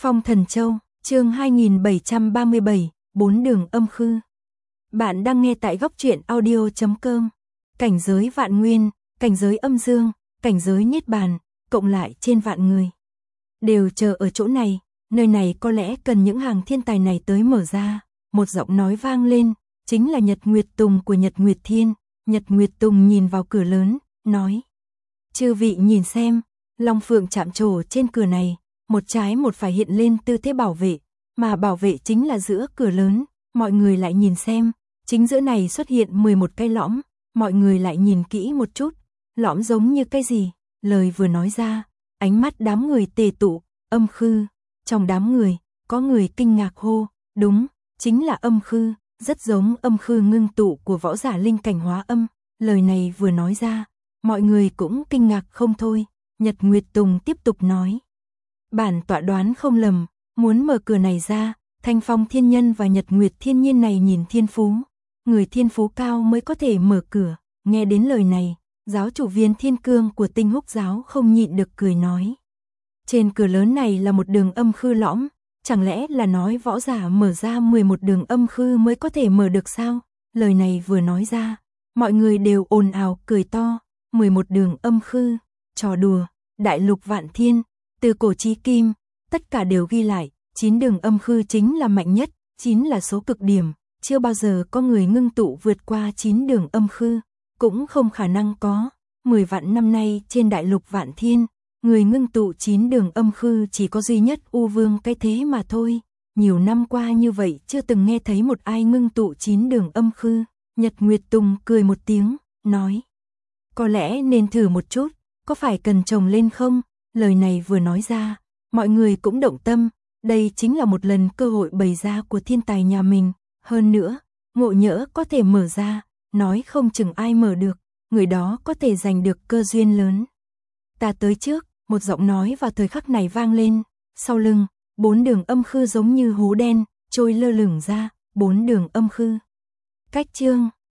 Phong Thần Châu, chương 2737, 4 đường âm khư. Bạn đang nghe tại góc truyện audio.com. Cảnh giới vạn nguyên, cảnh giới âm dương, cảnh giới niết bàn, cộng lại trên vạn người. Đều chờ ở chỗ này, nơi này có lẽ cần những hàng thiên tài này tới mở ra. Một giọng nói vang lên, chính là Nhật Nguyệt Tùng của Nhật Nguyệt Thiên. Nhật Nguyệt Tùng nhìn vào cửa lớn, nói: chư vị nhìn xem, Long Phượng chạm trổ trên cửa này, một trái một phải hiện lên tư thế bảo vệ, mà bảo vệ chính là giữa cửa lớn. Mọi người lại nhìn xem, chính giữa này xuất hiện 11 cái lõm, mọi người lại nhìn kỹ một chút, lõm giống như cái gì? Lời vừa nói ra, ánh mắt đám người tề tụ, âm khư. Trong đám người, có người kinh ngạc hô: đúng, chính là âm khư, rất giống âm khư ngưng tụ của võ giả linh cảnh hóa âm. Lời này vừa nói ra, mọi người cũng kinh ngạc không thôi. Nhật Nguyệt Tùng tiếp tục nói: bản tọa đoán không lầm, muốn mở cửa này ra, Thanh Phong Thiên Nhân và Nhật Nguyệt Thiên Nhiên này nhìn thiên phú, người thiên phú cao mới có thể mở cửa. Nghe đến lời này, giáo chủ Viên Thiên Cương của Tinh Húc giáo không nhịn được cười nói: trên cửa lớn này là một đường âm khư lõm, chẳng lẽ là nói võ giả mở ra 11 đường âm khư mới có thể mở được sao? Lời này vừa nói ra, mọi người đều ồn ào cười to. 11 đường âm khư, trò đùa. Đại lục vạn thiên, từ cổ chí kim, tất cả đều ghi lại, 9 đường âm khư chính là mạnh nhất, 9 là số cực điểm, chưa bao giờ có người ngưng tụ vượt qua 9 đường âm khư, cũng không khả năng có. 10 vạn năm nay trên đại lục vạn thiên, người ngưng tụ 9 đường âm khư chỉ có duy nhất U Vương cái thế mà thôi. Nhiều năm qua như vậy chưa từng nghe thấy một ai ngưng tụ 9 đường âm khư. Nhật Nguyệt Tùng cười một tiếng, nói: có lẽ nên thử một chút, có phải cần trồng lên không? Lời này vừa nói ra, mọi người cũng động tâm, đây chính là một lần cơ hội bày ra của thiên tài nhà mình. Hơn nữa, ngộ nhỡ có thể mở ra, nói không chừng ai mở được, người đó có thể giành được cơ duyên lớn. Ta tới trước, một giọng nói vào thời khắc này vang lên, sau lưng, 4 đường âm khư giống như hố đen, trôi lơ lửng ra, 4 đường âm khư. Cách chương